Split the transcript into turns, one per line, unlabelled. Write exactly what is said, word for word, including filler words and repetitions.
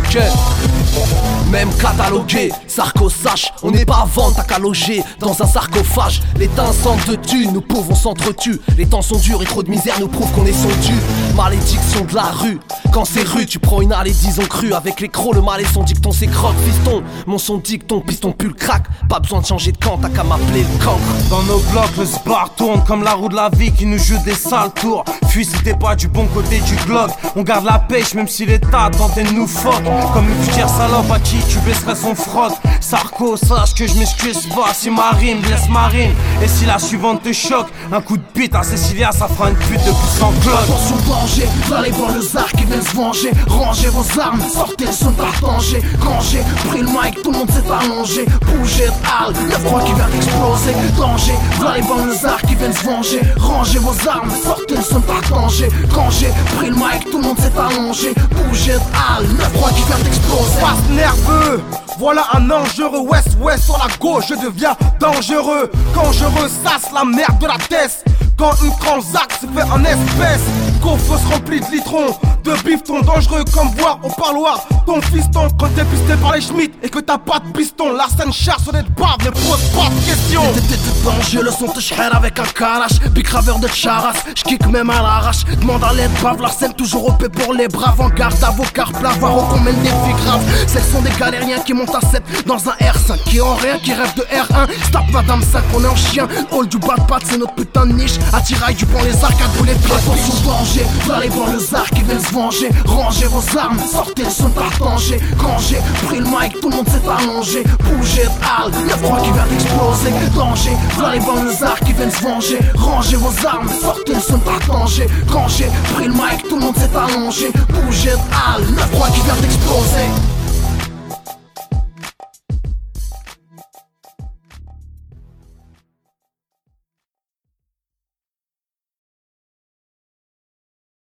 Ok. Même catalogué, Sarko sache, on n'est pas à vendre, t'as qu'à loger dans un sarcophage. Les teints sentent de tu, nous pauvres on s'entretue. Les temps sont durs et trop de misère nous prouve qu'on est son dû. Malédiction de la rue, quand c'est rue, tu prends une allée disons crue. Avec les crocs, le mal et son dicton s'écroque. Fiston, mon son dicton, piston pull crack. Pas besoin de changer de camp, t'as qu'à m'appeler le cancre.
Dans nos blocs, le spar tourne comme la roue de la vie qui nous joue des sales tours. Fuis si t'es pas du bon côté du globe. On garde la pêche même si l'état tentait de nous fuck. Comme une future salope à qui tu baisserais son froc. Sarko, sache que je m'excuse pas si ma rime blesse ma rime. Et si la suivante te choque, un coup de bite à Cécilia, ça fera une pute de plus sans cloque.
Attention danger, là les dans le zar qui viennent se venger. Rangez vos armes, sortez le son par danger. Quand j'ai pris le mic, tout le monde s'est allongé. Bougez de hal, y'a froid qui vient d'exploser. Danger, là les dans le zar qui viennent se venger. Rangez vos armes, sortez le son par danger. Quand j'ai pris le mic, tout le monde s'est allongé. Bougez de hal, y'a froid qui vient d'exploser.
Passe nerveux, voilà un dangereux. Ouest-ouest sur la gauche, je deviens dangereux. Quand je ressasse la merde de la tête. Quand une transac se fait en espèces. Coffre se remplit de litrons, de bifton dangereux comme boire au parloir. Ton fiston, quand t'es pisté par les Schmitt et que t'as pas de piston, la scène cherche sur des baves, ne pose pas de questions.
T'es de danger, le son te chère avec un carache. Bicraveur de charas, j'kick même à l'arrache. Demande à l'aide, bave la scène toujours O P pour les braves. En garde à vos cartes, voir qu'on mène des filles graves. Celles sont des galériens qui montent à sept dans un R cinq. Qui ont rien, qui rêvent de R un. Stop Madame cinq, on est en chien. Hall du bas de patte, c'est notre putain de niche. Attirail du pont, les arcades, vous les pieds. Attention danger, allez voir le zar qui vient se venger. Rangez vos armes, sortez le son par danger. Quand j'ai pris le mic, tout le monde s'est allongé. Bougez de hal, y'a froid qui vient d'exploser. Danger, allez voir le zar qui vient se venger. Rangez vos armes, sortez le son par danger. Quand j'ai pris le mic, tout le monde s'est allongé. Bougez de hal,